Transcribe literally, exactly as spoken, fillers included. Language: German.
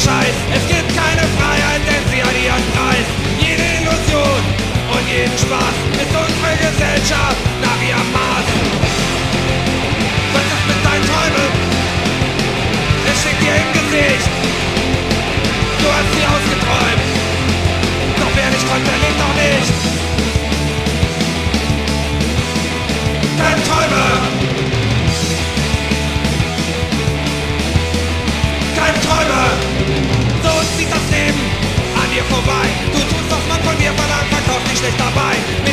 Scheiß. Es gibt keine Freiheit, denn sie hat ihren Preis. Jede Illusion und jeden Spaß ist unsere Gesellschaft nach ihrem Maß. Was ist mit deinen Träumen? Es steckt dir im Gesicht. Du hast sie ausgeträumt. Doch wer nicht träumt, der lebt auch nicht. Deine Träume. Deine Träume. So zieht das Leben an dir vorbei. Du tust, was man von dir verlangt, verkaufst dich nicht dabei.